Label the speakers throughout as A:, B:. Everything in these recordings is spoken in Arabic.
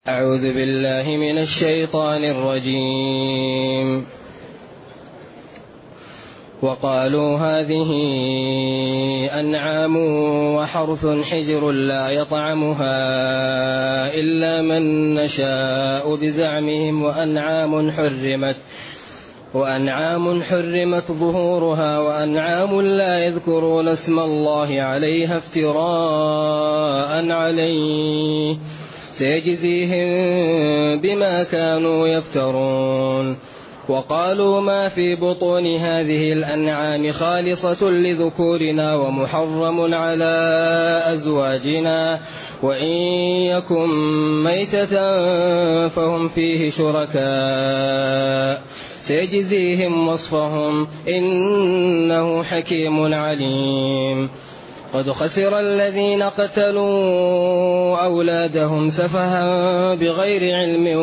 A: أعوذ بالله من الشيطان الرجيم. وقالوا هذه أنعام وحرث حجر لا يطعمها إلا من نشاء بزعمهم وأنعام حرمت ظهورها وأنعام لا يذكرون اسم الله عليها افتراء عليه سيجزيهم بما كانوا يفترون. وقالوا ما في بطون هذه الأنعام خالصة لذكورنا ومحرم على أزواجنا وإن يكن ميتة فهم فيه شركاء سيجزيهم وصفهم إنه حكيم عليم. قد خسر الذين قتلوا أولادهم سفها بغير علم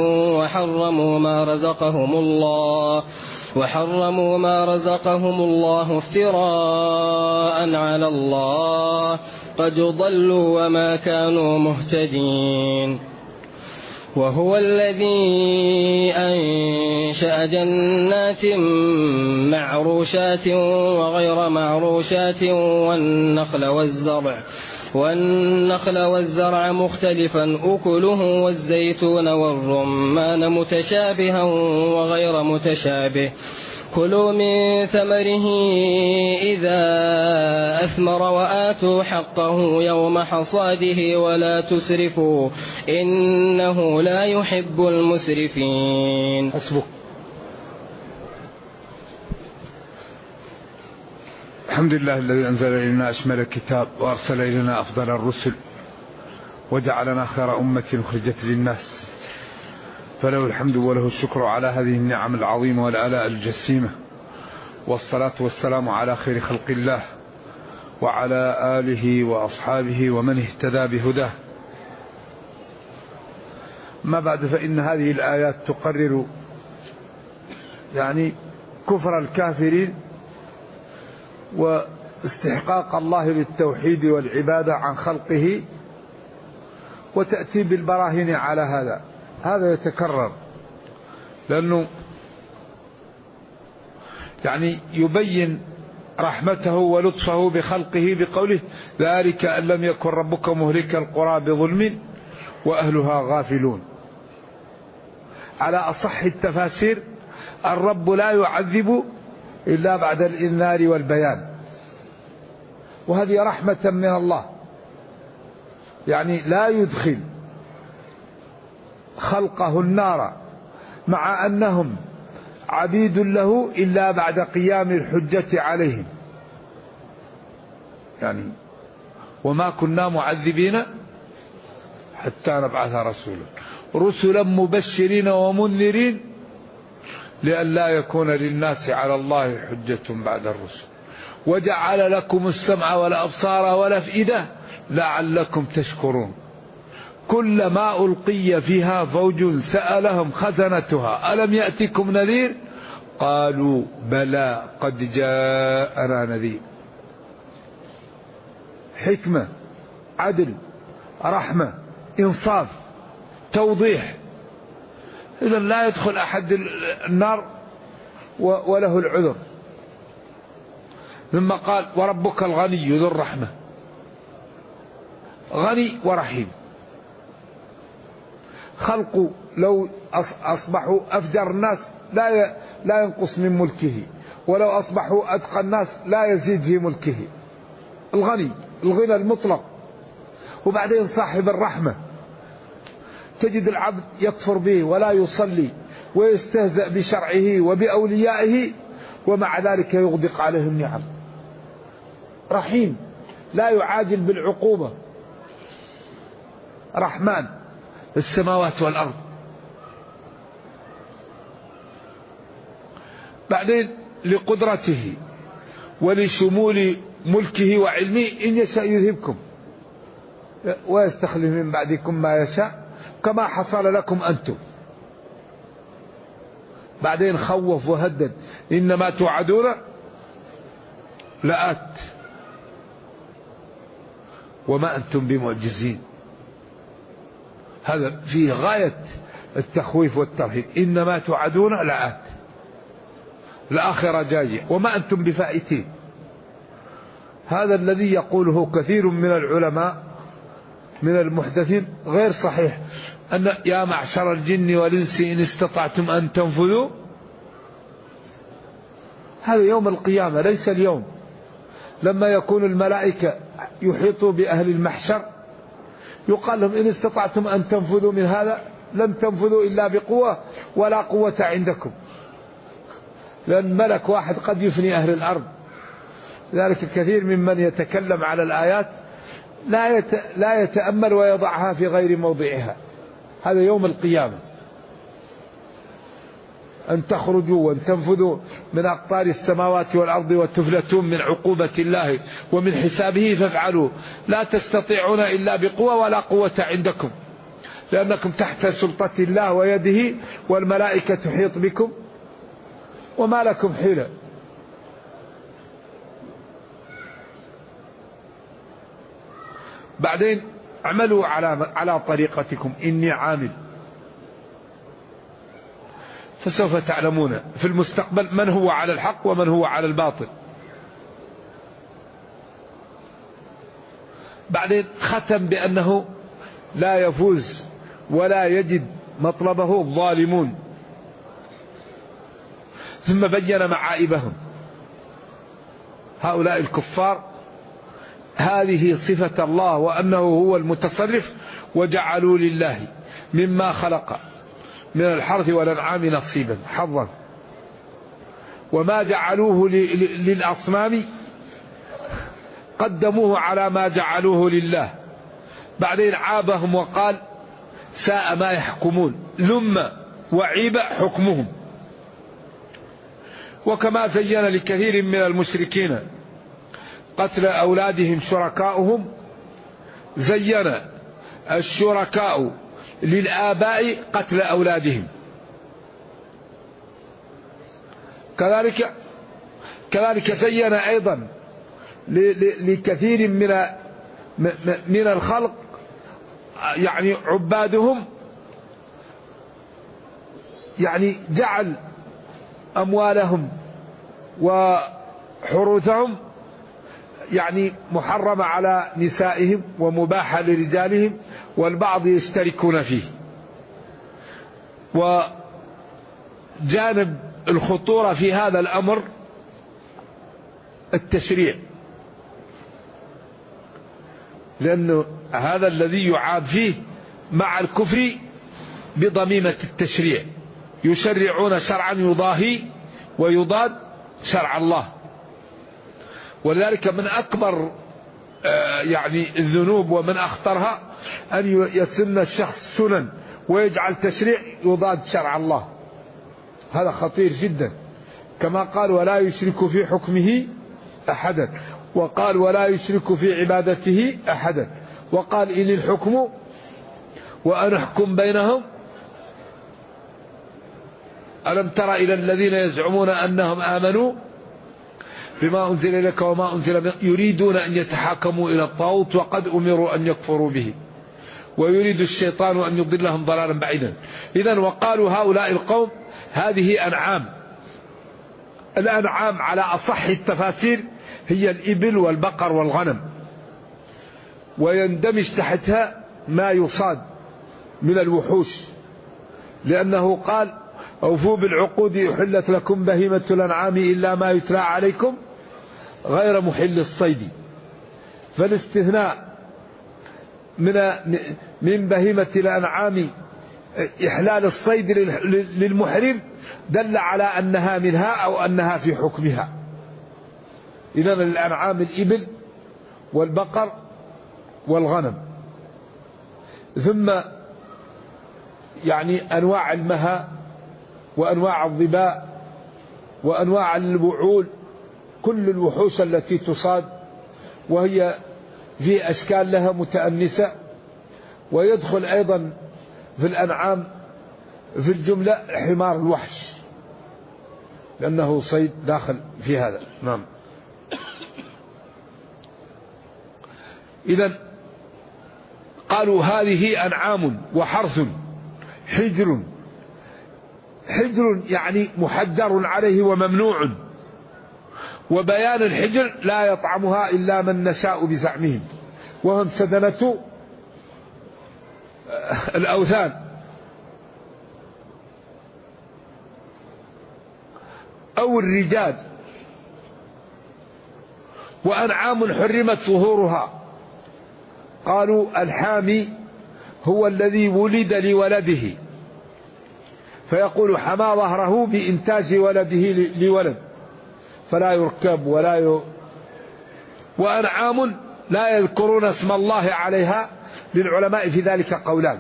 A: وحرموا ما رزقهم الله افتراء على الله قد ضلوا وما كانوا مهتدين. وهو الذي أنشأ جنات معروشات وغير معروشات والنخل والزرع مختلفا أكله والزيتون والرمان متشابها وغير متشابه كلوا من ثمره إذا أثمر وآتوا حقه يوم حصاده ولا تسرفوا إنه لا يحب المسرفين.
B: حسبك. الحمد لله الذي أنزل إلينا أشمل الكتاب وأرسل إلينا أفضل الرسل وجعلنا خير أمة أخرجت للناس، فله الحمد وله الشكر على هذه النعم العظيمة والآلاء الجسيمة، والصلاة والسلام على خير خلق الله وعلى آله وأصحابه ومن اهتدى بهداه. ما بعد، فإن هذه الآيات تقرر كفر الكافرين واستحقاق الله للتوحيد والعبادة عن خلقه، وتأتي بالبراهين على هذا يتكرر، لأنه يبين رحمته ولطفه بخلقه بقوله ذلك أن لم يكن ربك مهلك القرى بظلم وأهلها غافلون. على أصح التفاسير الرب لا يعذب إلا بعد الإنذار والبيان، وهذه رحمة من الله، لا يدخل خلقه النار مع أنهم عبيد له إلا بعد قيام الحجة عليهم. وما كنا معذبين حتى نبعث رسلا مبشرين ومنذرين لئلا يكون للناس على الله حجة بعد الرسل، وجعل لكم السمع والأبصار والأفئدة لعلكم تشكرون. كلما ألقي فيها فوج سألهم خزنتها ألم يأتكم نذير قالوا بلى قد جاءنا نذير. حكمة، عدل، رحمة، إنصاف، توضيح. إذا لا يدخل أحد النار وله العذر. ثم قال وربك الغني ذو الرحمة، غني ورحيم. خلق لو أصبحوا أفجر الناس لا ينقص من ملكه، ولو أصبحوا أتقى الناس لا يزيد في ملكه. الغني، الغنى المطلق. وبعدين صاحب الرحمة، تجد العبد يكفر به ولا يصلي ويستهزأ بشرعه وبأوليائه، ومع ذلك يغدق عليه النعم. رحيم، لا يعاجل بالعقوبة. رحمن السماوات والأرض. بعدين لقدرته ولشمول ملكه وعلمه إن يشاء يذهبكم ويستخلف من بعدكم ما يشاء كما حصل لكم أنتم. بعدين خوف وهدد إنما توعدون لآت وما أنتم بمعجزين. هذا فيه غاية التخويف والترهيب. إنما توعدون لآت، الآخرة جاية وما أنتم بفائتين. هذا الذي يقوله كثير من العلماء من المحدثين غير صحيح، أن يا معشر الجن والإنس إن استطعتم أن تنفذوا، هذا يوم القيامة ليس اليوم. لما يكون الملائكة يحيطوا بأهل المحشر يقال لهم إن استطعتم أن تنفذوا من هذا لن تنفذوا إلا بقوة ولا قوة عندكم، لأن ملك واحد قد يفني أهل الأرض. لذلك كثير ممن يتكلم على الآيات لا يتأمل ويضعها في غير موضعها. هذا يوم القيامة، أن تخرجوا وأن تنفذوا من أقطار السماوات والأرض وتفلتون من عقوبة الله ومن حسابه فافعلوا، لا تستطيعون إلا بقوة ولا قوة عندكم، لأنكم تحت سلطة الله ويده والملائكة تحيط بكم وما لكم حيلة. بعدين اعملوا على طريقتكم إني عامل، فسوف تعلمون في المستقبل من هو على الحق ومن هو على الباطل. بعدين ختم بأنه لا يفوز ولا يجد مطلبه الظالمون، ثم بين معائبهم. هؤلاء الكفار هذه صفة الله وأنه هو المتصرف، وجعلوا لله مما خلق من الحرث والأنعام نصيبا حظا، وما جعلوه للأصنام قدموه على ما جعلوه لله. بعدين عابهم وقال ساء ما يحكمون، لم وعيب حكمهم. وكما زين لكثير من المشركين قتل أولادهم شركاؤهم، زين الشركاء للآباء قتل أولادهم. كذلك زين أيضا لكثير من الخلق يعني عبادهم، يعني جعل أموالهم وحروثهم يعني محرمة على نسائهم ومباحة لرجالهم، والبعض يشتركون فيه. وجانب الخطورة في هذا الأمر التشريع، لأنه هذا الذي يعاب فيه مع الكفر بضميمة التشريع، يشرعون شرعا يضاهي ويضاد شرع الله. ولذلك من أكبر يعني الذنوب ومن أخطرها أن يسن الشخص سنن ويجعل تشريع يضاد شرع الله، هذا خطير جدا. كما قال ولا يشرك في حكمه أحدا، وقال ولا يشرك في عبادته أحدا، وقال إن الحكم وأن أحكم بينهم. ألم تر إلى الذين يزعمون أنهم آمنوا بما أنزل إليك وما أنزل يريدون أن يتحاكموا إلى الطاغوت وقد أمروا أن يكفروا به ويريد الشيطان أن يضلهم ضلالا بعيدا. إذن وقالوا هؤلاء القوم هذه أنعام. الأنعام على أصح التفاسير هي الإبل والبقر والغنم، ويندمج تحتها ما يصاد من الوحوش، لأنه قال أوفوا بالعقود أحلت لكم بهيمة الأنعام إلا ما يتلى عليكم غير محل الصيد. فالاستثناء من بهيمة الأنعام إحلال الصيد للمحرم دل على أنها منها أو أنها في حكمها. إذن الأنعام الإبل والبقر والغنم، ثم يعني أنواع المها وأنواع الظباء وأنواع الوعول، كل الوحوش التي تصاد وهي في أشكال لها متأنسة. ويدخل أيضا في الأنعام في الجملة حمار الوحش، لأنه صيد داخل في هذا. نعم. إذن قالوا هذه أنعام وحرث حجر يعني محجر عليه وممنوع، وبيان الحجر لا يطعمها إلا من نشاء بزعمهم، وهم سدنة الأوثان. أو الرجال. وأنعام حرمت ظهورها، قالوا الحامي هو الذي ولد لولده فيقول حمى ظهره بإنتاج ولده لولد فلا يركب وأنعام لا يذكرون اسم الله عليها، للعلماء في ذلك قولان.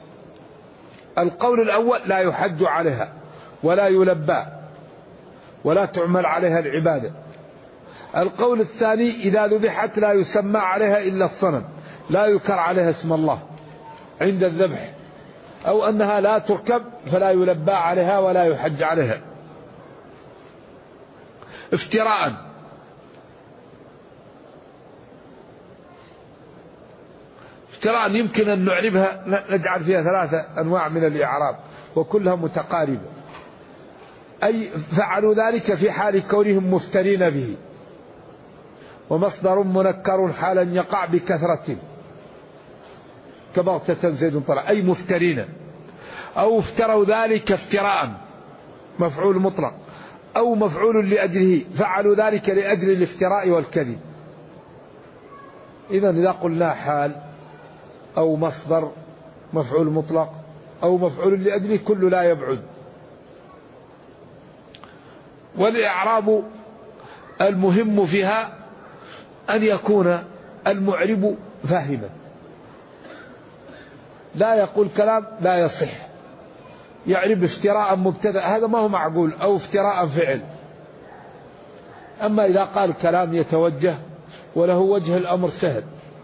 B: القول الأول لا يحج عليها ولا يلبى ولا تعمل عليها العبادة. القول الثاني إذا ذبحت لا يسمى عليها إلا الصنم، لا يذكر عليها اسم الله عند الذبح، أو أنها لا تركب فلا يلبى عليها ولا يحج عليها. افتراء. يمكن أن نعربها، نجعل فيها 3 أنواع من الإعراب وكلها متقاربة. أي فعلوا ذلك في حال كونهم مفترين به، ومصدر منكر حالا يقع بكثرة كبغتة زيد طلع، أي مفترين. أو افتروا ذلك افتراء مفعول مطلق، أو مفعول لأجله، فعلوا ذلك لأجل الافتراء والكذب. إذن إذا قلنا حال أو مصدر مفعول مطلق أو مفعول لأجله كل لا يبعد. والإعراب المهم فيها أن يكون المعرب فاهما، لا يقول كلام لا يصح، يعرب افتراء مبتدأ هذا ما هو معقول، أو افتراء فعل. أما إذا قال كلام يتوجه وله وجه الأمر سهل.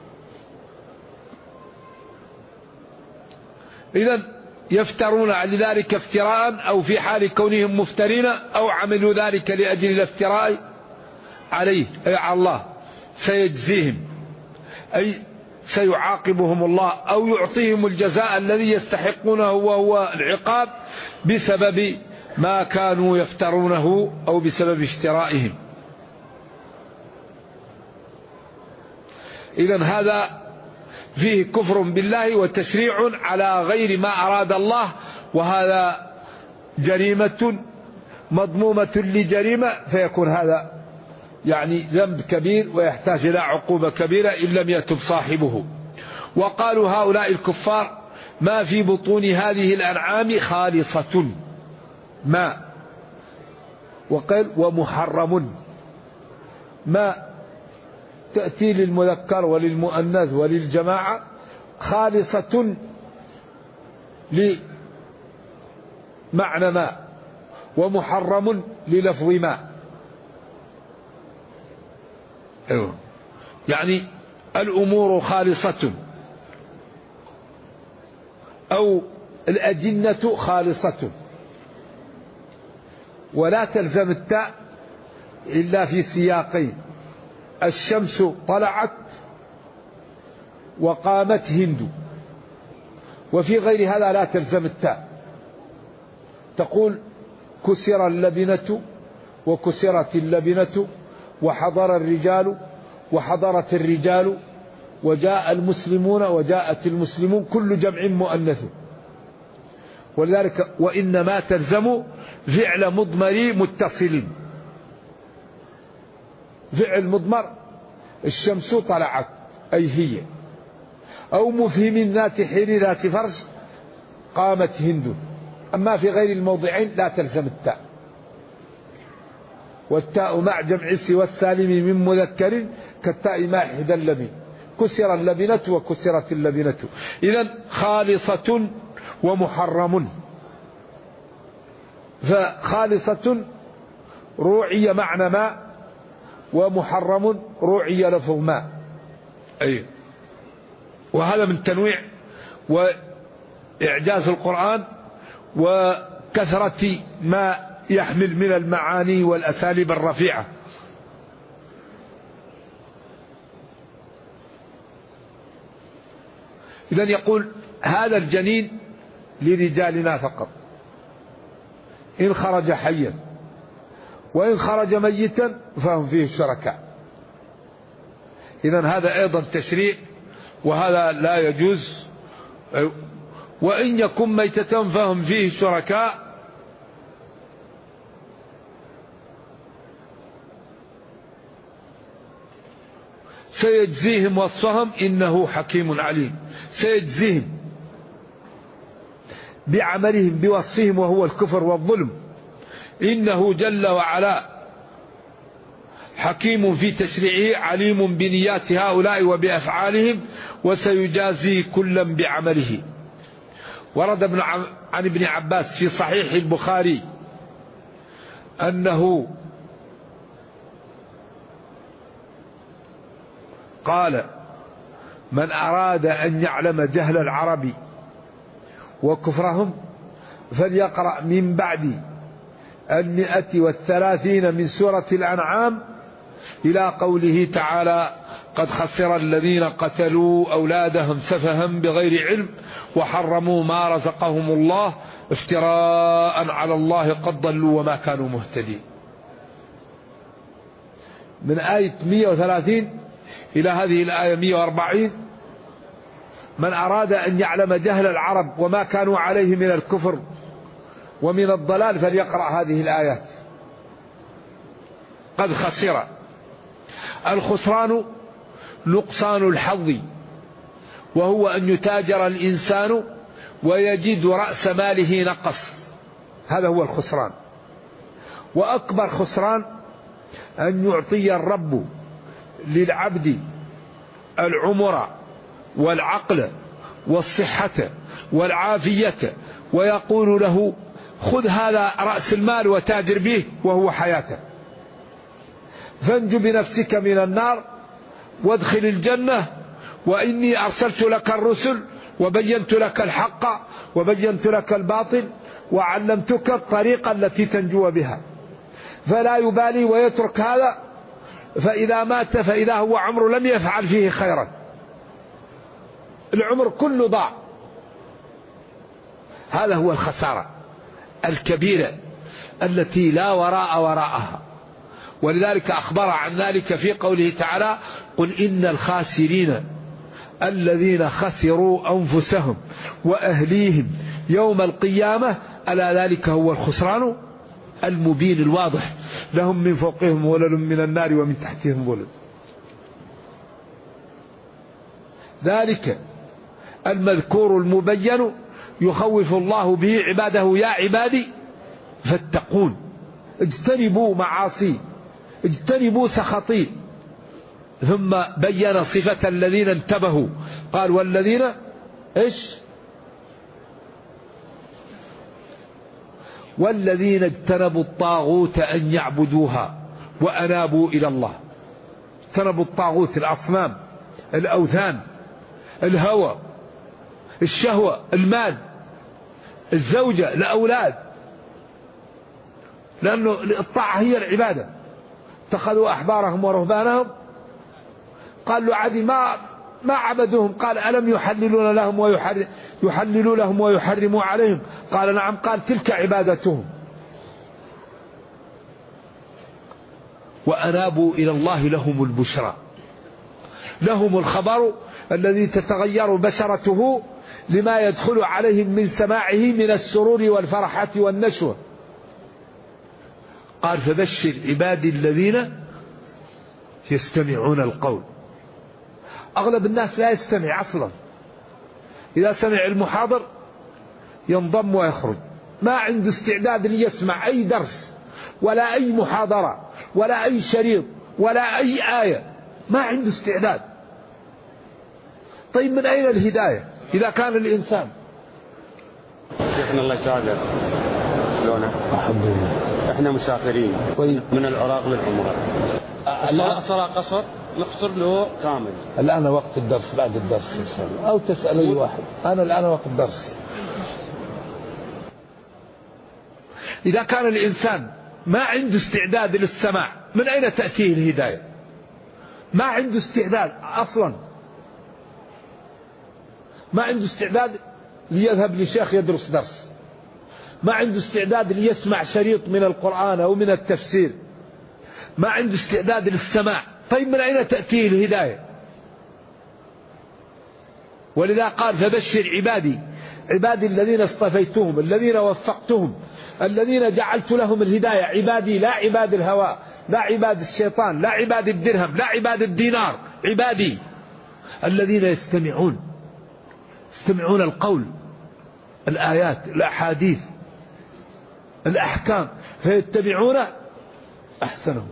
B: إذن يفترون لذلك افتراء، أو في حال كونهم مفترين، أو عملوا ذلك لأجل الافتراء عليه أي على الله سيجزيهم، أي سيعاقبهم الله، أو يعطيهم الجزاء الذي يستحقونه وهو العقاب بسبب ما كانوا يفترونه أو بسبب افترائهم. إذن هذا فيه كفر بالله وتشريع على غير ما أراد الله، وهذا جريمة مضمومة لجريمة، فيكون هذا يعني ذنب كبير ويحتاج إلى عقوبة كبيرة إن لم يتب صاحبه. وقالوا هؤلاء الكفار ما في بطون هذه الأنعام خالصة ما، وقال ومحرم ما تأتي للمذكر وللمؤنث وللجماعة، خالصة لمعنى ما، ومحرم للفظ ما. يعني الأمور خالصة، أو الأجنة خالصة، ولا تلزم التاء إلا في سياقين: الشمس طلعت وقامت هند. وفي غير هذا لا تلزم التاء، تقول كسر اللبنة وكسرت اللبنة، وحضر الرجال وحضرت الرجال، وجاء المسلمون وجاءت المسلمون، كل جمع مؤنث. ولذلك وإنما تلزم فعل مضمر متصل، فعل مضمر الشمس طلعت أي هي، أو مفهم ذات حين ذات فرج قامت هند. أما في غير الموضعين لا تلزم التاء. والتاء مع جمع سوى السالم من مذكر كالتاء مع إحدى اللبن، كسر اللبنة وكسرت اللبنة. إذن خالصة ومحرم. فخالصة روعي معنى ما، ومحرم روعي لفظ ما. أي وهذا من تنويع وإعجاز القرآن وكثرة ما يحمل من المعاني والأساليب الرفيعة. إذن يقول هذا الجنين لرجالنا فقط إن خرج حيا، وإن خرج ميتا فهم فيه شركاء. إذن هذا أيضا تشريع، وهذا لا يجوز. وإن يكن ميتة فهم فيه شركاء. سيجزيهم وصفهم إنه حكيم عليم. سيجزيهم بعملهم بوصفهم وهو الكفر والظلم. إنه جل وعلا حكيم في تشريعه عليم بنيات هؤلاء وبأفعالهم، وسيجازي كلا بعمله. ورد عن ابن عباس في صحيح البخاري أنه قال: من أراد أن يعلم جهل العرب وكفرهم فليقرأ من بعد 130 من سورة الأنعام إلى قوله تعالى: قد خسر الذين قتلوا أولادهم سفها بغير علم وحرموا ما رزقهم الله افتراء على الله قد ضلوا وما كانوا مهتدين. من آية 130 إلى هذه الآية 140: من أراد أن يعلم جهل العرب وما كانوا عليه من الكفر ومن الضلال فليقرأ هذه الآيات. قد خسر. الخسران نقصان الحظ، وهو أن يتاجر الإنسان ويجد رأس ماله نقص، هذا هو الخسران. وأكبر خسران أن يعطي الرب للعبد العمر والعقل والصحة والعافية ويقول له: خذ هذا رأس المال وتاجر به وهو حياته، فانج بنفسك من النار وادخل الجنة، وإني أرسلت لك الرسل وبينت لك الحق وبينت لك الباطل وعلمتك الطريقة التي تنجو بها. فلا يبالي ويترك هذا، فإذا مات فإذا هو عمر لم يفعل فيه خيرا، العمر كله ضاع. هذا هو الخسارة الكبيرة التي لا وراء وراءها. ولذلك أخبر عن ذلك في قوله تعالى: قل إن الخاسرين الذين خسروا أنفسهم وأهليهم يوم القيامة ألا ذلك هو الخسران المبين الواضح، لهم من فوقهم ظلل من النار ومن تحتهم ظلل. ذلك المذكور المبين يخوف الله به عباده: يا عبادي فاتقون، اجتنبوا معاصي، اجتنبوا سخطي. ثم بين صفة الذين انتبهوا، قال: والذين ايش؟ والذين اجتنبوا الطاغوت أن يعبدوها وأنابوا إلى الله. اجتنبوا الطاغوت، الأصنام، الأوثان، الهوى، الشهوة، المال، الزوجة، الأولاد، لأنه الطاعة هي العبادة. اتخذوا أحبارهم ورهبانهم، قال له عدي ما عبدوهم، قال: ألم يحللون لهم يحللوا لهم ويحرموا عليهم؟ قال: نعم. قال: تلك عبادتهم. وأنابوا إلى الله لهم البشرى، لهم الخبر الذي تتغير بشرته لما يدخل عليهم من سماعه من السرور والفرحة والنشوة. قال: فبشر عبادي الذين يستمعون القول. أغلب الناس لا يستمع أصلا، إذا سمع المحاضر ينضم ويخرج، ما عنده استعداد ليسمع أي درس ولا أي محاضرة ولا أي شريط ولا أي آية، ما عنده استعداد. طيب من أين الهداية إذا كان الإنسان؟
C: شيخنا الله يسعدك، شلونك؟
B: الحمد لله.
C: احنا مسافرين من العراق للعمرة. الصلاة قصر نقصر له كامل.
B: الآن وقت الدرس، بعد الدرس إن شاء الله، أو تسأل أي واحد. أنا الآن وقت الدرس. إذا كان الإنسان ما عنده استعداد للسماع، من أين تأتيه الهداية؟ ما عنده استعداد أصلا. ما عنده استعداد ليذهب لشيخ يدرس درس، ما عنده استعداد ليسمع شريط من القرآن أو من التفسير، ما عنده استعداد للسماع. طيب من أين تأتيه الهداية؟ ولذا قال فبشر عبادي الذين اصطفيتهم، الذين وفقتهم، الذين جعلت لهم الهداية. عبادي لا عباد الهواء، لا عباد الشيطان، لا عباد الدرهم، لا عباد الدينار، عبادي الذين يستمعون القول، الآيات، الأحاديث، الأحكام، فيتبعون أحسنه.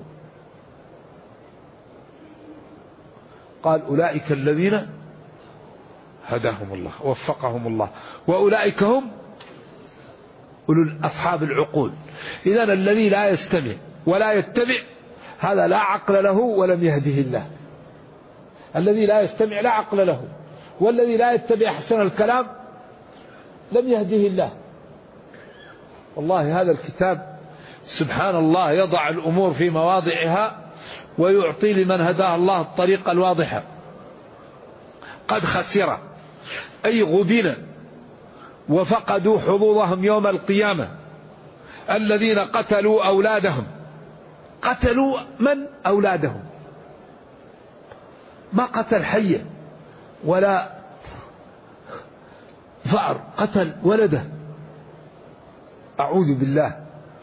B: قال أولئك الذين هداهم الله وفقهم الله وأولئك هم أولو أصحاب العقول. إذن الذي لا يستمع ولا يتبع هذا لا عقل له ولم يهده الله. الذي لا يستمع لا عقل له، والذي لا يتبع أحسن الكلام لم يهده الله. والله هذا الكتاب سبحان الله يضع الأمور في مواضعها ويعطي لمن هداه الله الطريقة الواضحة. قد خسر أي غبن وفقدوا حظوظهم يوم القيامة الذين قتلوا أولادهم. قتلوا من؟ أولادهم. ما قتل حية ولا فأر، قتل ولده. أعوذ بالله.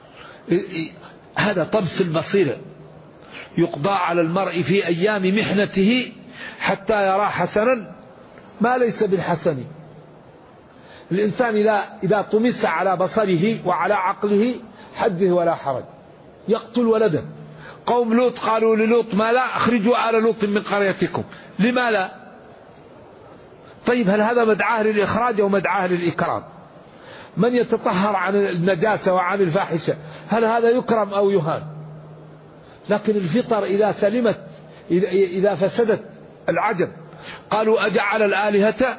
B: هذا طمس البصيرة. يقضى على المرء في أيام محنته حتى يرى حسنا ما ليس بالحسن. الإنسان إذا طمس على بصره وعلى عقله حده ولا حرج، يقتل ولده. قوم لوط قالوا للوط ما لا أخرجوا آل لوط من قريتكم. لما لا؟ طيب هل هذا مدعاه للإخراج أو مدعاه للإكرام؟ من يتطهر عن النجاسة وعن الفاحشة هل هذا يكرم أو يهان؟ لكن الفطر إذا سلمت، إذا فسدت العجب. قالوا أجعل الآلهة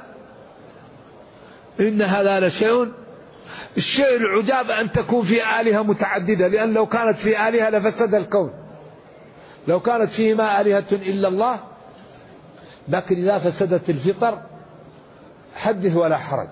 B: إن هذا لشيء. الشيء العجاب أن تكون في آلهة متعددة، لأن لو كانت في آلهة لفسد الكون، لو كانت فيهما آلهة إلا الله. لكن إذا فسدت الفطر حدث ولا حرج.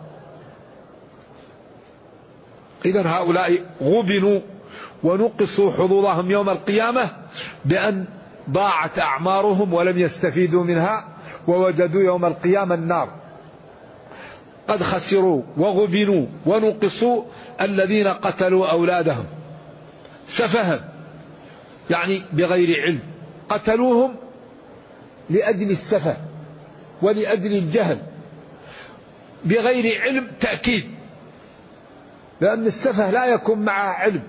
B: إذن هؤلاء غبنوا ونقصوا حظوظهم يوم القيامة بأن ضاعت أعمارهم ولم يستفيدوا منها، ووجدوا يوم القيامة النار. قد خسروا وغبنوا ونقصوا الذين قتلوا أولادهم سفها، يعني بغير علم. قتلوهم لأجل السفه ولأجل الجهل، بغير علم تأكيد، لأن السفه لا يكون معه علم.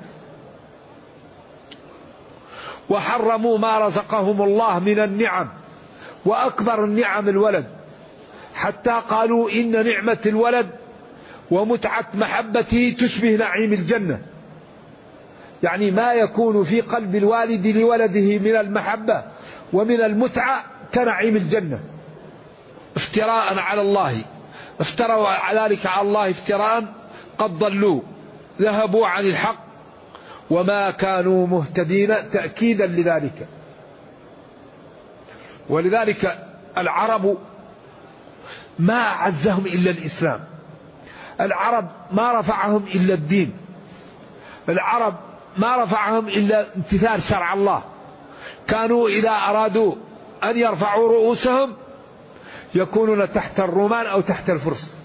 B: وحرموا ما رزقهم الله من النعم، وأكبر النعم الولد، حتى قالوا إن نعمة الولد ومتعة محبته تشبه نعيم الجنة. يعني ما يكون في قلب الوالد لولده من المحبة ومن المتعة كنعيم الجنة. افتراء على الله، افتروا ذلك على الله افتراء، قد ضلوا ذهبوا عن الحق وما كانوا مهتدين، تأكيدا لذلك. ولذلك العرب ما عزهم إلا الإسلام، العرب ما رفعهم إلا الدين، العرب ما رفعهم إلا امتثال شرع الله. كانوا إذا أرادوا أن يرفعوا رؤوسهم يكونون تحت الرومان أو تحت الفرس.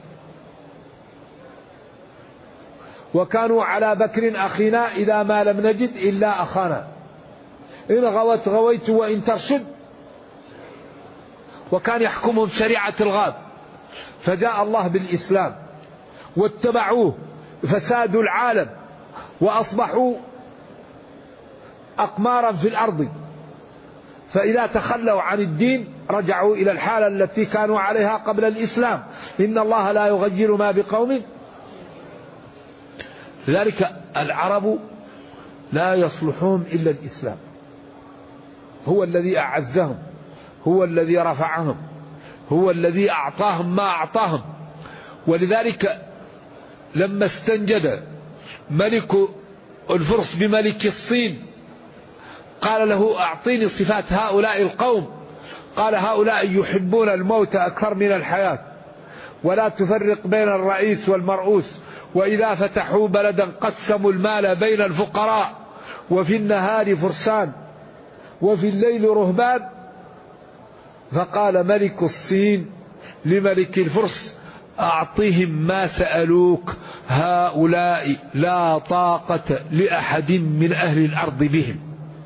B: وكانوا على بكر أخينا إذا ما لم نجد إلا أخانا، إن غوت غويت وإن ترشد. وكان يحكمهم شريعة الغاب، فجاء الله بالإسلام واتبعوه فسادوا العالم وأصبحوا أقمارا في الأرض. فإذا تخلوا عن الدين رجعوا إلى الحالة التي كانوا عليها قبل الإسلام. إن الله لا يغير ما بقوم. لذلك العرب لا يصلحهم إلا الإسلام، هو الذي أعزهم، هو الذي رفعهم، هو الذي أعطاهم ما أعطاهم. ولذلك لما استنجد ملك الفرس بملك الصين قال له أعطيني صفات هؤلاء القوم، قال هؤلاء يحبون الموت أكثر من الحياة، ولا تفرق بين الرئيس والمرؤوس، وإذا فتحوا بلدا قسموا المال بين الفقراء، وفي النهار فرسان وفي الليل رهبان. فقال ملك الصين لملك الفرس أعطهم ما سألوك، هؤلاء لا طاقة لأحد من أهل الأرض بهم.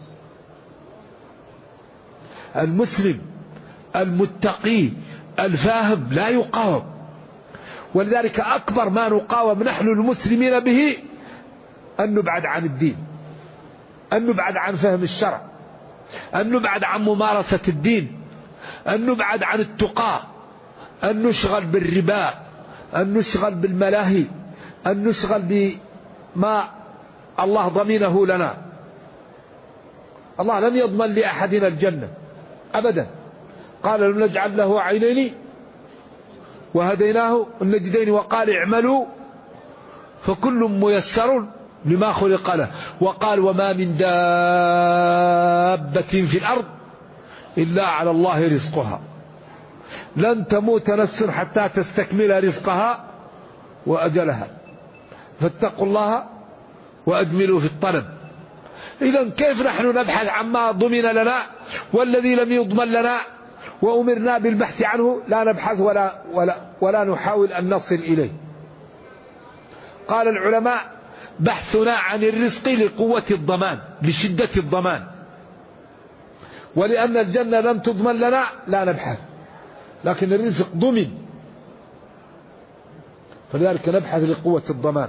B: المسلم المتقي الفاهم لا يقاوم، ولذلك أكبر ما نقاوم نحن المسلمين به أن نبعد عن الدين، أن نبعد عن فهم الشرع، أن نبعد عن ممارسة الدين، أن نبعد عن التقى، أن نشغل بالربا، أن نشغل بالملاهي، أن نشغل بما الله ضمنه لنا. الله لم يضمن لأحدنا الجنة أبدا، قال لم نجعل له عينين وهديناه النجدين، وقال اعملوا فكل ميسر لما خلق له، وقال وما من دابة في الأرض إلا على الله رزقها، لن تموت نفس حتى تستكمل رزقها وأجلها، فاتقوا الله وأجملوا في الطلب. إذن كيف نحن نبحث عما ضمن لنا والذي لم يضمن لنا وأمرنا بالبحث عنه؟ لا نبحث ولا نحاول أن نصل إليه. قال العلماء بحثنا عن الرزق لقوة الضمان، لشدة الضمان، ولأن الجنة لم تضمن لنا لا نبحث، لكن الرزق ضمن، فلذلك نبحث لقوة الضمان.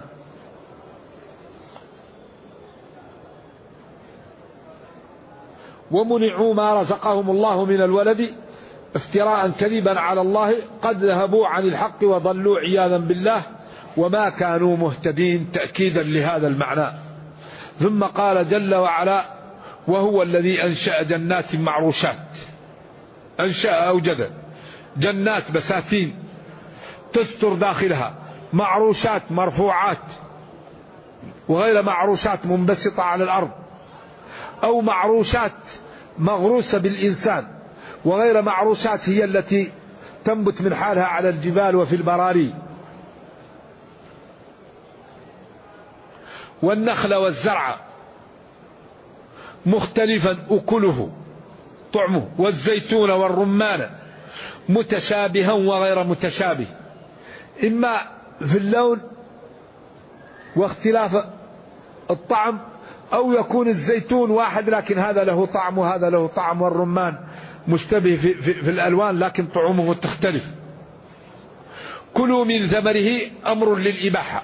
B: ومنعوا ما رزقهم الله من الولد افتراء كذبا على الله، قد ذهبوا عن الحق وضلوا عياذا بالله وما كانوا مهتدين، تأكيدا لهذا المعنى. ثم قال جل وعلا وهو الذي أنشأ جنات معروشات، أنشأ أوجد جنات بساتين تستر داخلها، معروشات مرفوعات وغير معروشات منبسطة على الأرض، أو معروشات مغروسة بالإنسان، وغير معروشات هي التي تنبت من حالها على الجبال وفي البراري. والنخل والزرع مختلفا أكله طعمه، والزيتون والرمان متشابها وغير متشابه، إما في اللون واختلاف الطعم، أو يكون الزيتون واحد لكن هذا له طعم وهذا له طعم، والرمان مشتبه في الألوان لكن طعمه تختلف. كلوا من ثمره أمر للإباحة،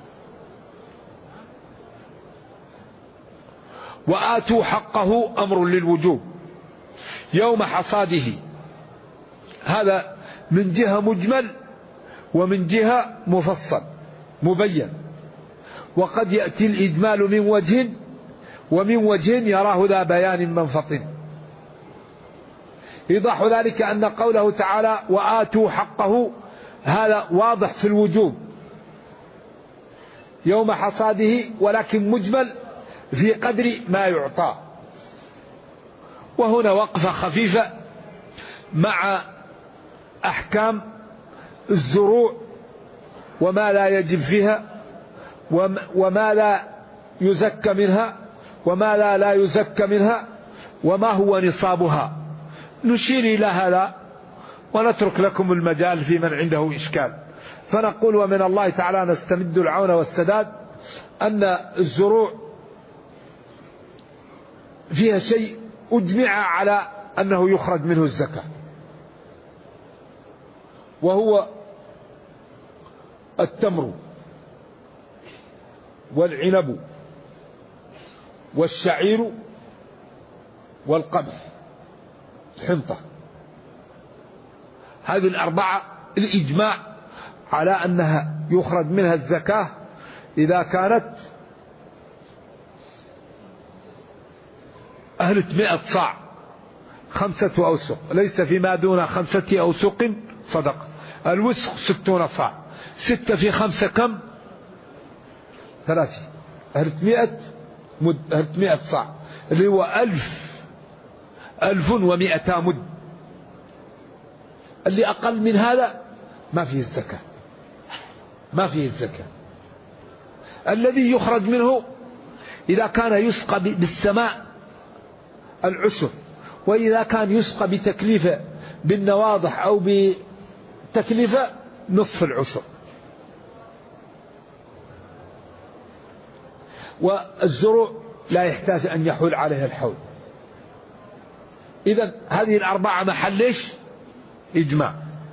B: وآتوا حقه أمر للوجوب يوم حصاده. هذا من جهة مجمل ومن جهة مفصل مبين، وقد يأتي الإجمال من وجه ومن وجه يراه ذا بيان منفطن. يضح ذلك أن قوله تعالى وآتوا حقه هذا واضح في الوجوب يوم حصاده، ولكن مجمل في قدر ما يعطى. وهنا وقفة خفيفة مع أحكام الزروع وما لا يجب فيها، وما لا يزكى منها، وما لا يزكى منها، وما هو نصابها. نشير إلى هذا ونترك لكم المجال في من عنده إشكال. فنقول ومن الله تعالى نستمد العون والسداد أن الزروع فيها شيء أجمع على أنه يخرج منه الزكاة، وهو التمر والعنب والشعير والقمح الحنطة. هذه الأربعة الإجماع على أنها يخرج منها الزكاة إذا كانت أهلت 100 صاع 5 أوسق، ليس فيما دون 5 أوسق صدقة. الوسق 60 صاع، 6 في 5 كم؟ 3. أهلت 100 صاع اللي هو 1100 مد. اللي أقل من هذا ما فيه الزكاة، ما فيه الزكاة. الذي يخرج منه إذا كان يسقى بالسماء العشر، وإذا كان يسقى بتكلفة بالنواضح أو بتكلفة نصف العشر. والزروع لا يحتاج أن يحول عليها الحول. إذن هذه الأربعة محلش إجماع.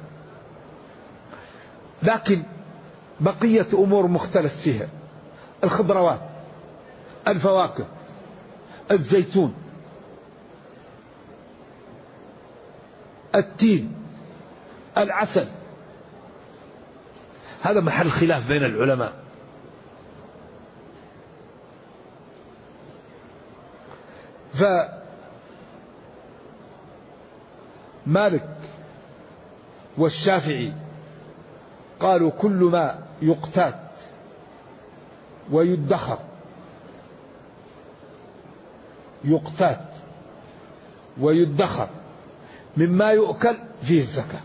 B: لكن بقية أمور مختلف فيها: الخضروات، الفواكه، الزيتون، التين، العسل، هذا محل خلاف بين العلماء. فمالك والشافعي قالوا كل ما يقتات ويدخر، يقتات ويدخر مما يؤكل فيه الزكاة.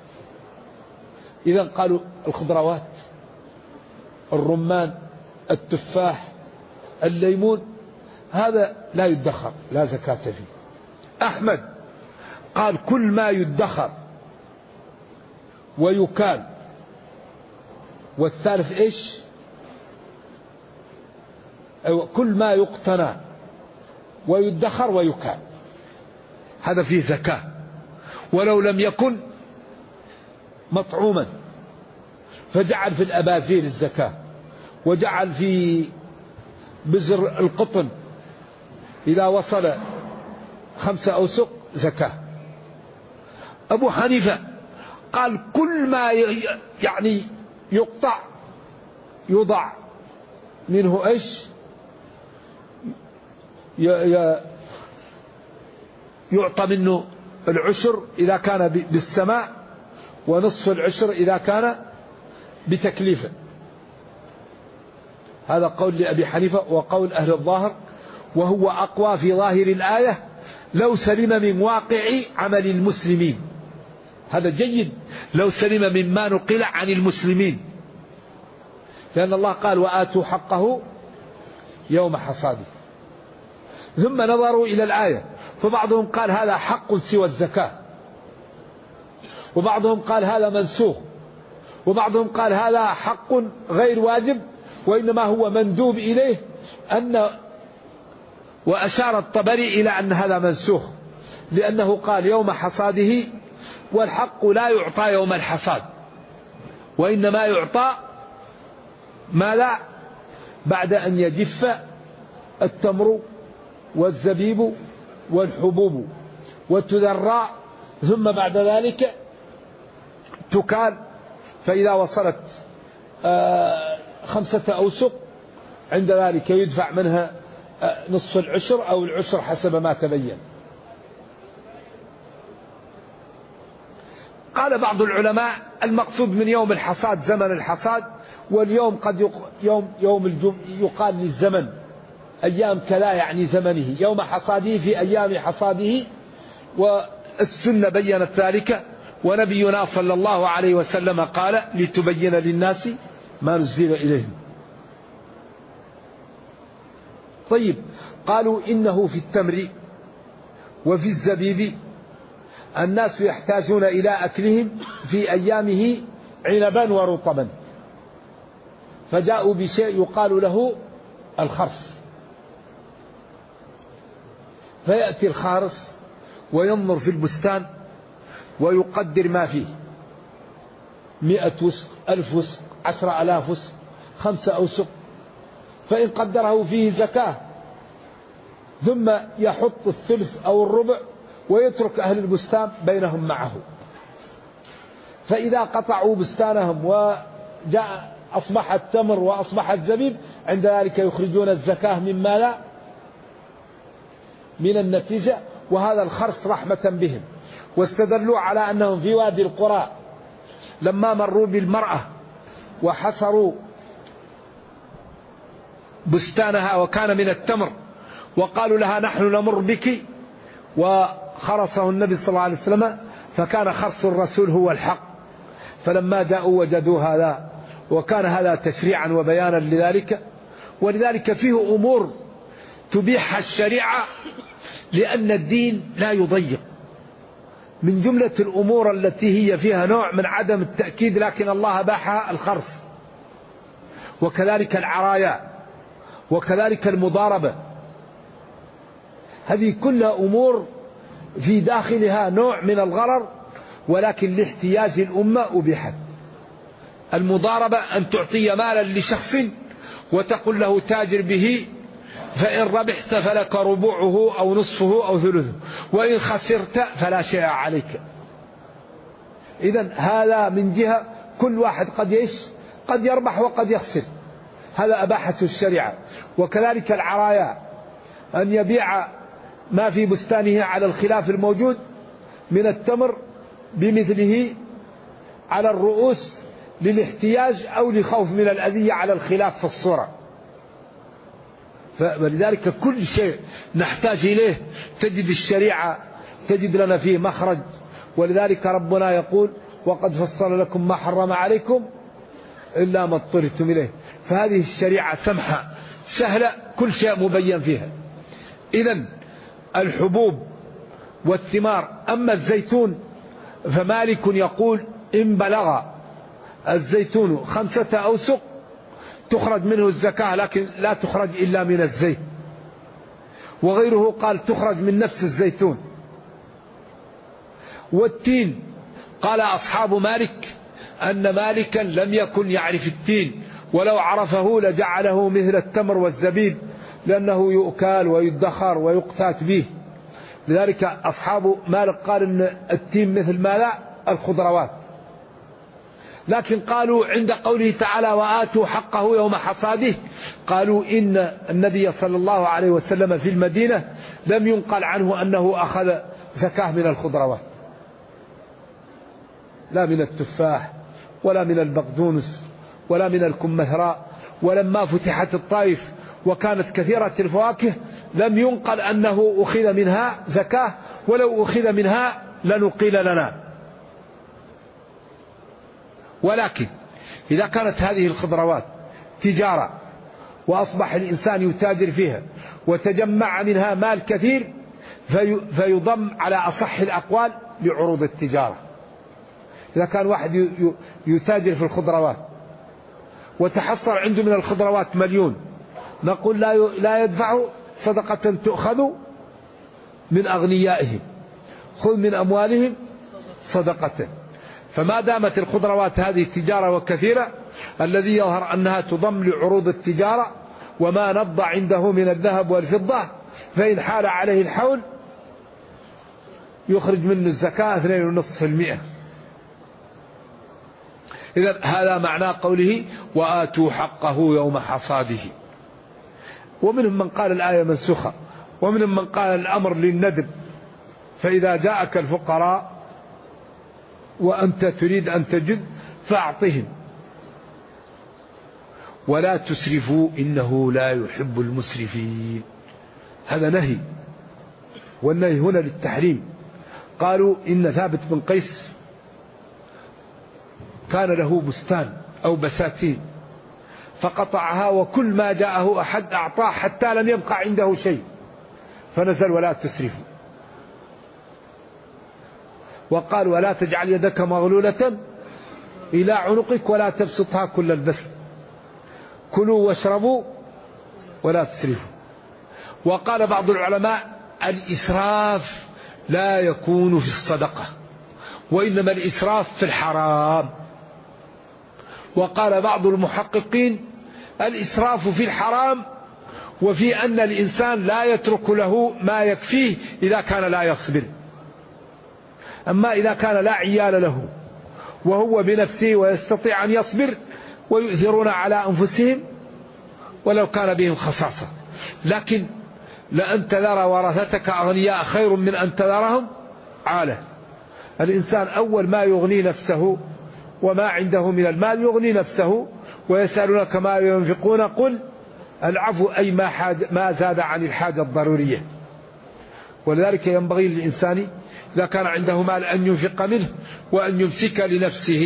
B: إذن قالوا الخضروات، الرمان، التفاح، الليمون، هذا لا يدخر، لا زكاة فيه. أحمد قال كل ما يدخر ويكال. والثالث إيش؟ كل ما يقتنى ويدخر ويكال، هذا فيه زكاة ولو لم يكن مطعوما. فجعل في الأبازيل الزكاة، وجعل في بزر القطن إذا وصل 5 أوسق زكاة. أبو حنيفة قال كل ما يعني يقطع يوضع منه إيش؟ يعطى منه العشر إذا كان بالسماء، ونصف العشر إذا كان بتكليفه. هذا قول لأبي حنيفة وقول أهل الظاهر، وهو أقوى في ظاهر الآية لو سلم من واقع عمل المسلمين. هذا جيد لو سلم مما نقل عن المسلمين، لأن الله قال وآتوا حقه يوم حصاده. ثم نظروا إلى الآية، فبعضهم قال هذا حق سوى الزكاة، وبعضهم قال هذا منسوخ، وبعضهم قال هذا حق غير واجب وإنما هو مندوب إليه. وأشار الطبري إلى أن هذا منسوخ، لأنه قال يوم حصاده، والحق لا يعطى يوم الحصاد، وإنما يعطى ما لا بعد أن يجف التمر والزبيب والحبوب وتذرى، ثم بعد ذلك تكال. فإذا وصلت 5 أوسق عند ذلك يدفع منها نصف العشر أو العشر حسب ما تبين. قال بعض العلماء المقصود من يوم الحصاد زمن الحصاد، واليوم قد يوم يقال للزمن أيام كلا، يعني زمنه يوم حصاده في أيام حصاده. والسنة بيّنت ذلك، ونبينا صلى الله عليه وسلم قال لتبين للناس ما نزل إليهم. طيب، قالوا إنه في التمر وفي الزبيب الناس يحتاجون إلى أكلهم في أيامه عنبا ورطبا، فجاءوا بشيء يقال له الخرص. فيأتي الخارص وينظر في البستان ويقدر ما فيه 100 وسق، 1000 وسق، 10,000 وسق، 5 أوسق، فإن قدره فيه زكاة ثم يحط الثلث أو الربع ويترك أهل البستان بينهم معه. فإذا قطعوا بستانهم وجاء أصبح التمر وأصبح الزبيب، عند ذلك يخرجون الزكاة مما لا من النتيجة. وهذا الخرص رحمة بهم. واستدلوا على أنهم في وادي القرى لما مروا بالمرأة وحصروا بستانها وكان من التمر، وقالوا لها نحن نمر بك، وخرصه النبي صلى الله عليه وسلم، فكان خرص الرسول هو الحق، فلما جاءوا وجدوا هذا، وكان هذا تشريعا وبيانا لذلك. ولذلك فيه أمور تبيحها الشريعة لأن الدين لا يضيق. من جملة الأمور التي هي فيها نوع من عدم التأكيد لكن الله باحها الخرص، وكذلك العرايا، وكذلك المضاربة. هذه كلها أمور في داخلها نوع من الغرر، ولكن لاحتياج الأمة أبيحت. المضاربة أن تعطي مالا لشخص وتقول له تاجر به، فإن ربحت فلك ربعه أو نصفه أو ثلثه، وإن خسرت فلا شيء عليك. إذن هذا من جهة كل واحد قد يربح وقد يخسر، هذا أباحته الشريعة. وكذلك العرايا، أن يبيع ما في بستانه على الخلاف الموجود من التمر بمثله على الرؤوس للاحتياج أو لخوف من الأذية على الخلاف في الصورة. فلذلك كل شيء نحتاج إليه تجد الشريعة تجد لنا فيه مخرج. ولذلك ربنا يقول وقد فصل لكم ما حرم عليكم إلا ما اضطررتم إليه. فهذه الشريعة سمحة سهلة كل شيء مبين فيها. إذن الحبوب والثمار. أما الزيتون فمالك يقول إن بلغ الزيتون 5 أوسق تخرج منه الزكاة، لكن لا تخرج إلا من الزيت. وغيره قال تخرج من نفس الزيتون. والتين قال أصحاب مالك أن مالكا لم يكن يعرف التين، ولو عرفه لجعله مثل التمر والزبيب، لأنه يؤكل ويدخر ويقتات به. لذلك أصحاب مالك قال أن التين مثل ما لا الخضروات. لكن قالوا عند قوله تعالى وآتوا حقه يوم حصاده، قالوا إن النبي صلى الله عليه وسلم في المدينة لم ينقل عنه أنه أخذ زكاة من الخضروات، لا من التفاح ولا من البقدونس ولا من الكمثرى. ولما فتحت الطائف وكانت كثيرة الفواكه لم ينقل أنه أخذ منها زكاة، ولو أخذ منها لنقيل لنا. ولكن إذا كانت هذه الخضروات تجارة وأصبح الإنسان يتاجر فيها وتجمع منها مال كثير فيضم على أصح الأقوال لعروض التجارة. إذا كان واحد يتاجر في الخضروات وتحصل عنده من الخضروات 1,000,000، نقول لا يدفع صدقة تؤخذ من أغنيائهم، خذ من أموالهم صدقة. فما دامت الخضروات هذه تجارة وكثيرة، الذي يظهر أنها تضم لعروض التجارة، وما نضع عنده من الذهب والفضة فإن حال عليه الحول يخرج منه الزكاة 2.5%. إذن هذا معنى قوله وآتوا حقه يوم حصاده. ومنهم من قال الآية منسوخة، ومنهم من قال الأمر للندب، فإذا جاءك الفقراء وأنت تريد أن تجد فأعطهم ولا تسرفوا إنه لا يحب المسرفين. هذا نهي، والنهي هنا للتحريم. قالوا إن ثابت بن قيس كان له بستان أو بساتين فقطعها، وكل ما جاءه أحد أعطاه حتى لم يبقى عنده شيء، فنزل ولا تسرفوا. وقال ولا تجعل يدك مغلولة إلى عنقك ولا تبسطها كل البسط، كلوا واشربوا ولا تسرفوا. وقال بعض العلماء الإسراف لا يكون في الصدقة، وإنما الإسراف في الحرام. وقال بعض المحققين الإسراف في الحرام، وفي أن الإنسان لا يترك له ما يكفيه إذا كان لا يصبر. أما إذا كان لا عيال له وهو بنفسه ويستطيع أن يصبر ويؤثرون على أنفسهم ولو كان بهم خصاصة. لكن لأن تذر ورثتك أغنياء خير من أن تذرهم عالة. الإنسان أول ما يغني نفسه وما عنده من المال يغني نفسه. ويسألونك ما ينفقون قل العفو، أي ما زاد عن الحاجة الضرورية. ولذلك ينبغي للإنسان إذا كان عنده مال أن ينفق منه وأن يمسك لنفسه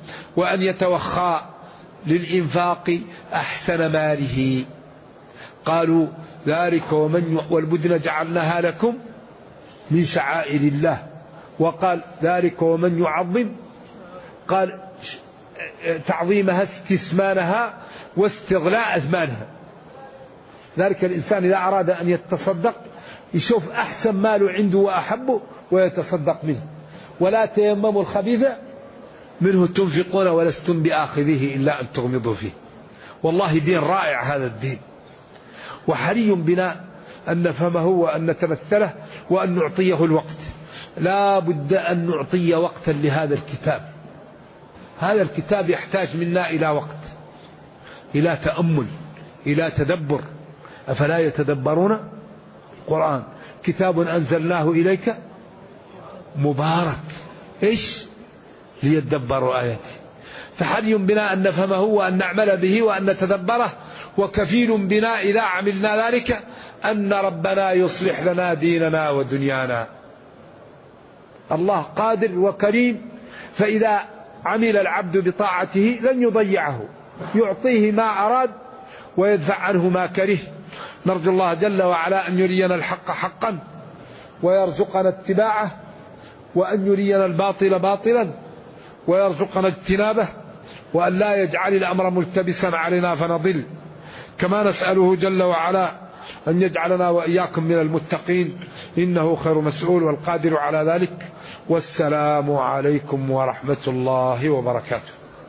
B: وأن يتوخى للإنفاق أحسن ماله. قالوا ذلك والبدن جعلناها لكم من شعائر الله. وقال ذلك ومن يعظم، قال تعظيمها استثمانها واستغلاء أثمانها. ذلك الإنسان إذا أراد أن يتصدق يشوف أحسن ماله عنده وأحبه ويتصدق منه. ولا تيمموا الخبيث منه تنفقون ولستم بآخذه إلا أن تغمضوا فيه. والله دين رائع هذا الدين، وحري بنا أن نفهمه وأن نتمثله وأن نعطيه الوقت. لا بد أن نعطي وقتا لهذا الكتاب. هذا الكتاب يحتاج منا إلى وقت، إلى تأمل، إلى تدبر. أفلا يتدبرون القرآن؟ كتاب أنزلناه إليك مبارك إيش ليدبروا آياته. فحري بنا أن نفهمه وأن نعمل به وأن نتدبره. وكفيل بنا إذا عملنا ذلك أن ربنا يصلح لنا ديننا ودنيانا. الله قادر وكريم، فإذا عمل العبد بطاعته لن يضيعه، يعطيه ما أراد ويدفع عنه ما كره. نرجو الله جل وعلا أن يرينا الحق حقا ويرزقنا اتباعه، وأن يرينا الباطل باطلا ويرزقنا اجتنابه، وأن لا يجعل الأمر ملتبسا علينا فنضل. كما نسأله جل وعلا أن يجعلنا وإياكم من المتقين، إنه خير مسؤول والقادر على ذلك. والسلام عليكم ورحمة الله وبركاته.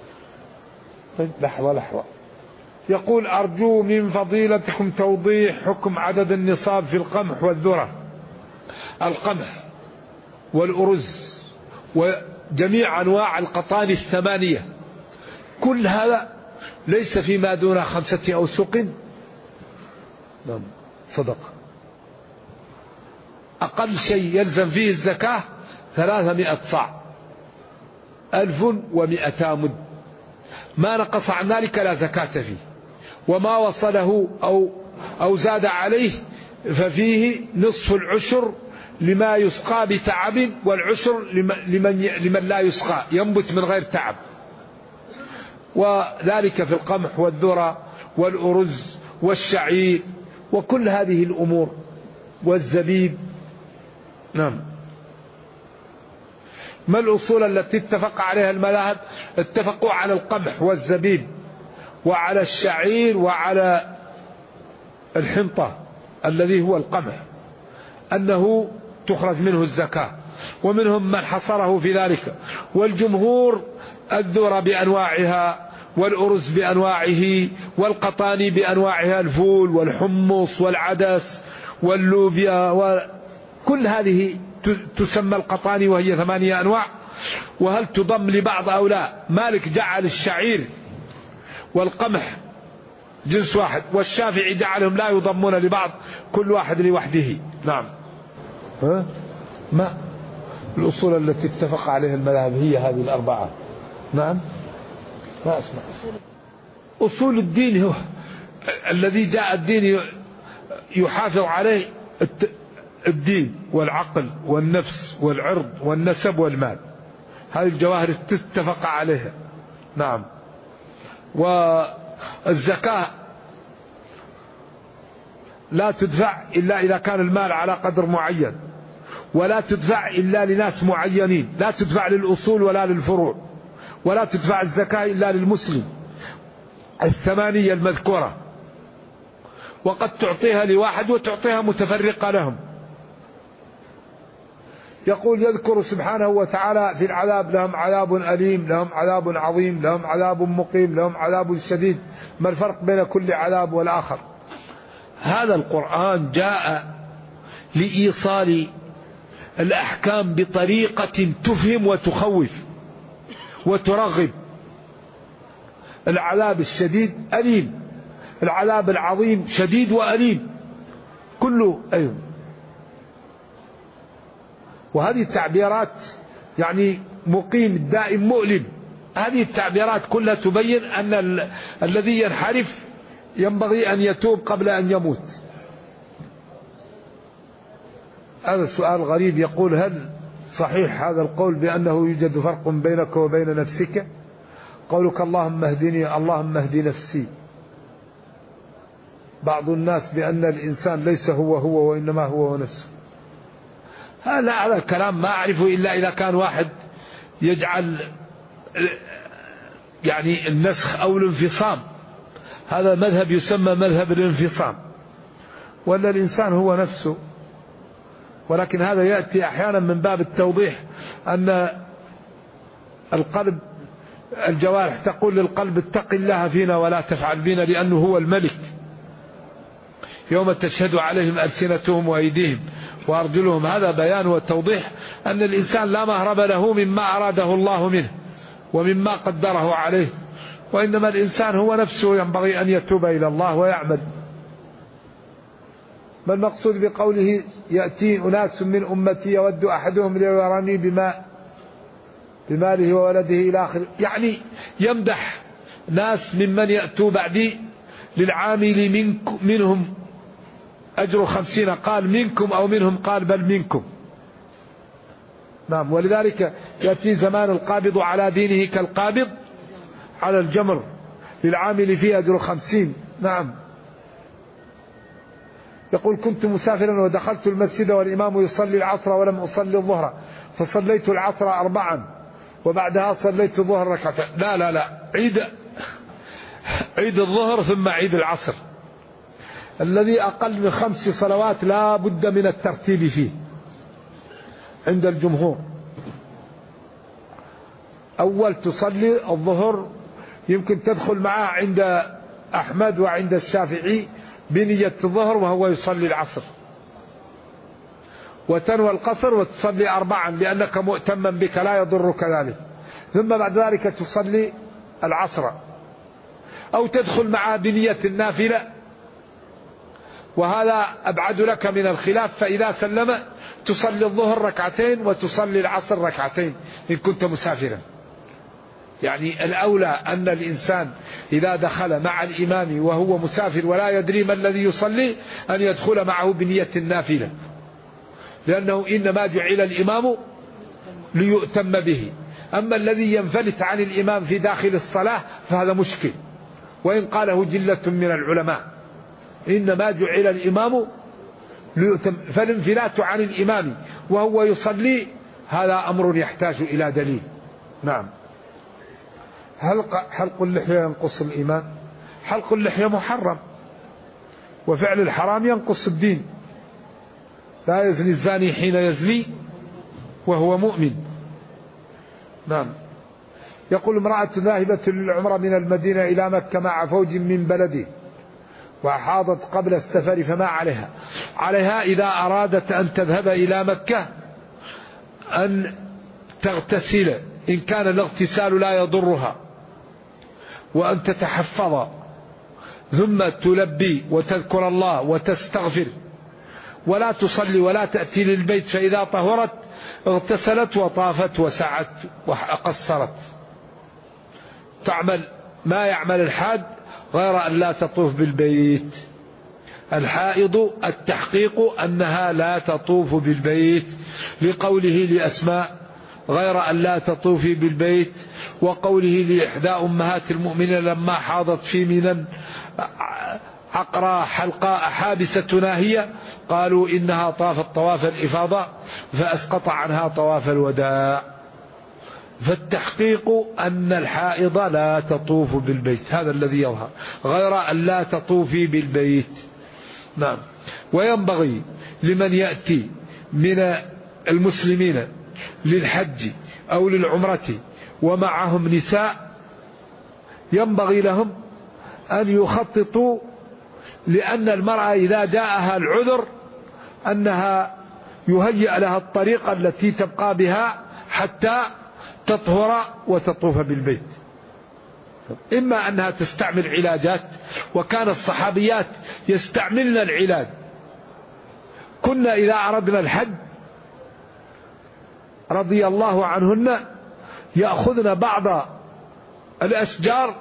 B: لحظة. يقول أرجو من فضيلتكم توضيح حكم عدد النصاب في القمح والذرة. القمح والأرز وجميع أنواع القطان 8، كل هذا ليس فيما دون 5 أوسق. نعم صدق. أقل شيء يلزم فيه الزكاة 300 صاع، 1200 مد. ما نقص عن ذلك لا زكاة فيه، وما وصله أو زاد عليه ففيه نصف العشر لما يسقى بتعب، والعشر لمن لا يسقى ينبت من غير تعب. وذلك في القمح والذرة والأرز والشعير وكل هذه الأمور والزبيب. نعم. ما الأصول التي اتفق عليها المذاهب؟ اتفقوا على القمح والزبيب وعلى الشعير وعلى الحنطة الذي هو القمح أنه تخرج منه الزكاة، ومنهم من حصره في ذلك. والجمهور الذرة بأنواعها والأرز بأنواعه والقطاني بأنواعها، الفول والحمص والعدس واللوبيا وكل هذه تسمى القطاني، وهي 8 أنواع. وهل تضم لبعض أو لا؟ مالك جعل الشعير والقمح جنس واحد، والشافعي جعلهم لا يضمون لبعض، كل واحد لوحده. نعم. ما الأصول التي اتفق عليها المذاهب؟ هي هذه الأربعة. نعم. ما أسمع. أصول الدين هو الذي جاء الدين يحافظ عليه الدين والعقل والنفس والعرض والنسب والمال. هذه الجواهر تتفق عليها. نعم. والزكاة لا تدفع إلا إذا كان المال على قدر معين، ولا تدفع إلا لناس معينين، لا تدفع للأصول ولا للفروع، ولا تدفع الزكاة إلا للمسلم 8 المذكورة، وقد تعطيها لواحد وتعطيها متفرقة لهم. يقول يذكر سبحانه وتعالى في العذاب: لهم عذاب أليم، لهم عذاب عظيم، لهم عذاب مقيم، لهم عذاب شديد. ما الفرق بين كل عذاب والآخر؟ هذا القرآن جاء لإيصال الأحكام بطريقة تفهم وتخوف وترغب. العذاب الشديد أليم، العذاب العظيم شديد وأليم، كله أيوه. وهذه التعبيرات يعني مقيم الدائم مؤلم، هذه التعبيرات كلها تبين أن الذي ينحرف ينبغي أن يتوب قبل أن يموت. هذا السؤال غريب. يقول: هل صحيح هذا القول بأنه يوجد فرق بينك وبين نفسك؟ قولك اللهم اهدني اللهم اهدي نفسي. بعض الناس بأن الإنسان ليس هو وإنما هو نفسه. هذا الكلام ما أعرفه إلا إذا كان واحد يجعل يعني النسخ أو الانفصام، هذا مذهب يسمى مذهب الانفصام، ولا الإنسان هو نفسه. ولكن هذا يأتي أحيانا من باب التوضيح أن القلب الجوارح تقول للقلب اتق الله فينا ولا تفعل بنا، لأنه هو الملك. يوم تشهد عليهم ألسنتهم وأيديهم وأرجلهم. هذا بيان وتوضيح أن الإنسان لا مهرب له مما أراده الله منه ومما قدره عليه، وإنما الإنسان هو نفسه ينبغي أن يتوب إلى الله ويعمل. ما المقصود بقوله يأتي أناس من أمتي يود أحدهم ليراني بماله وولده إلى آخره؟ يعني يمدح ناس ممن يأتوا بعدي للعامل منهم أجر 50، قال منكم أو منهم، قال بل منكم. نعم. ولذلك يأتي زمان القابض على دينه كالقابض على الجمر، للعامل فيه أجر 50. نعم. يقول كنت مسافرا ودخلت المسجد والإمام يصلي العصر ولم أصلي الظهر، فصليت العصر 4 وبعدها صليت الظهر 2. لا عيد الظهر ثم عيد العصر. الذي أقل من 5 صلوات لا بد من الترتيب فيه عند الجمهور. أول تصلي الظهر يمكن تدخل معه عند أحمد وعند الشافعي بنية الظهر وهو يصلي العصر، وتنوى القصر وتصلي 4 لأنك مؤتما بك لا يضرك ذلك، ثم بعد ذلك تصلي العصر، أو تدخل معه بنية النافلة، وهذا أبعد لك من الخلاف. فإذا سلم تصلي الظهر 2 وتصلي العصر 2 إن كنت مسافرا. يعني الأولى أن الإنسان إذا دخل مع الإمام وهو مسافر ولا يدري ما الذي يصلي أن يدخل معه بنية النافلة، لأنه إنما جعل الإمام ليؤتم به. أما الذي ينفلت عن الإمام في داخل الصلاة فهذا مشكل، وإن قاله جلة من العلماء. إنما جعل الإمام ليؤتم، فالانفلات عن الإمام وهو يصلي هذا أمر يحتاج إلى دليل. نعم. حلق اللحية ينقص الإيمان؟ حلق اللحية محرم، وفعل الحرام ينقص الدين. لا يزني الزاني حين يزني وهو مؤمن. نعم. يقول امرأة ذاهبة للعمرة من المدينة إلى مكة مع فوج من بلده وحاضت قبل السفر، فما عليها إذا أرادت أن تذهب إلى مكة أن تغتسل إن كان الاغتسال لا يضرها، وأن تتحفظ، ثم تلبي وتذكر الله وتستغفر، ولا تصلي ولا تأتي للبيت. فإذا طهرت اغتسلت وطافت وسعت وقصرت، تعمل ما يعمل الحاج غير أن لا تطوف بالبيت. الحائض التحقيق أنها لا تطوف بالبيت، لقوله لأسماء غير أن لا تطوفي بالبيت، وقوله لإحدى أمهات المؤمنين لما حاضت في منى عقراء حلقاء حابسة ناهية قالوا إنها طافت طواف الإفاضة فأسقط عنها طواف الوداع. فالتحقيق أن الحائض لا تطوف بالبيت، هذا الذي يظهر، غير أن لا تطوفي بالبيت. نعم. وينبغي لمن يأتي من المسلمين للحج أو للعمرة ومعهم نساء، ينبغي لهم أن يخططوا، لأن المرأة إذا جاءها العذر أنها يهيأ لها الطريقة التي تبقى بها حتى تطهر وتطوف بالبيت. إما أنها تستعمل علاجات، وكان الصحابيات يستعملن العلاج. كنا إذا أردنا الحج رضي الله عنهن يأخذن بعض الأشجار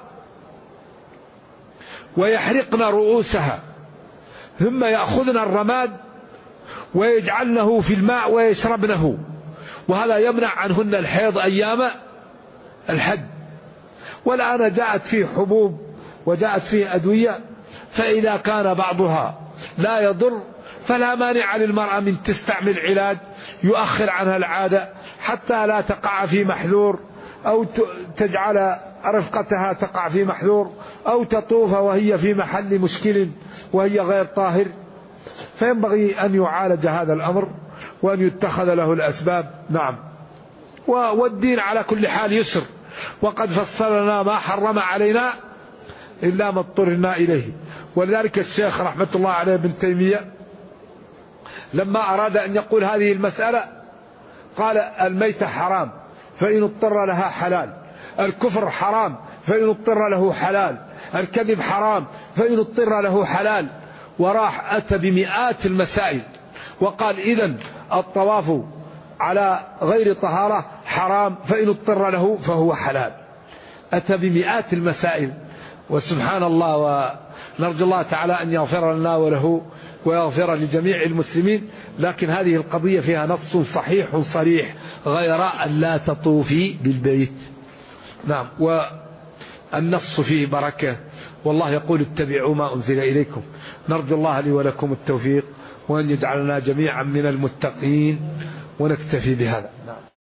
B: ويحرقن رؤوسها، ثم يأخذن الرماد ويجعلنه في الماء ويشربنه، وهذا يمنع عنهن الحيض أيام الحج. والآن جاءت فيه حبوب وجاءت فيه أدوية، فإذا كان بعضها لا يضر فلا مانع للمرأة من تستعمل علاج يؤخر عنها العادة حتى لا تقع في محذور، أو تجعل رفقتها تقع في محذور، أو تطوف وهي في محل مشكل وهي غير طاهر. فينبغي أن يعالج هذا الأمر وأن يتخذ له الأسباب. نعم. والدين على كل حال يسر، وقد فصلنا ما حرم علينا إلا ما اضطررنا إليه. ولذلك الشيخ رحمة الله عليه ابن تيمية لما أراد أن يقول هذه المسألة قال الميتة حرام فإن اضطر لها حلال، الكفر حرام فإن اضطر له حلال، الكذب حرام فإن اضطر له حلال، وراح أتى بمئات المسائل وقال إذن الطواف على غير طهارة حرام فإن اضطر له فهو حلال. أتى بمئات المسائل، وسبحان الله. ونرجو الله تعالى أن يغفر لنا وله ويغفر لجميع المسلمين. لكن هذه القضية فيها نص صحيح صريح غير أن لا تطوفي بالبيت. نعم. والنص فيه بركة، والله يقول اتبعوا ما أنزل إليكم. نرجو الله لي ولكم التوفيق، وأن يجعلنا جميعا من المتقين، ونكتفي بهذا. نعم.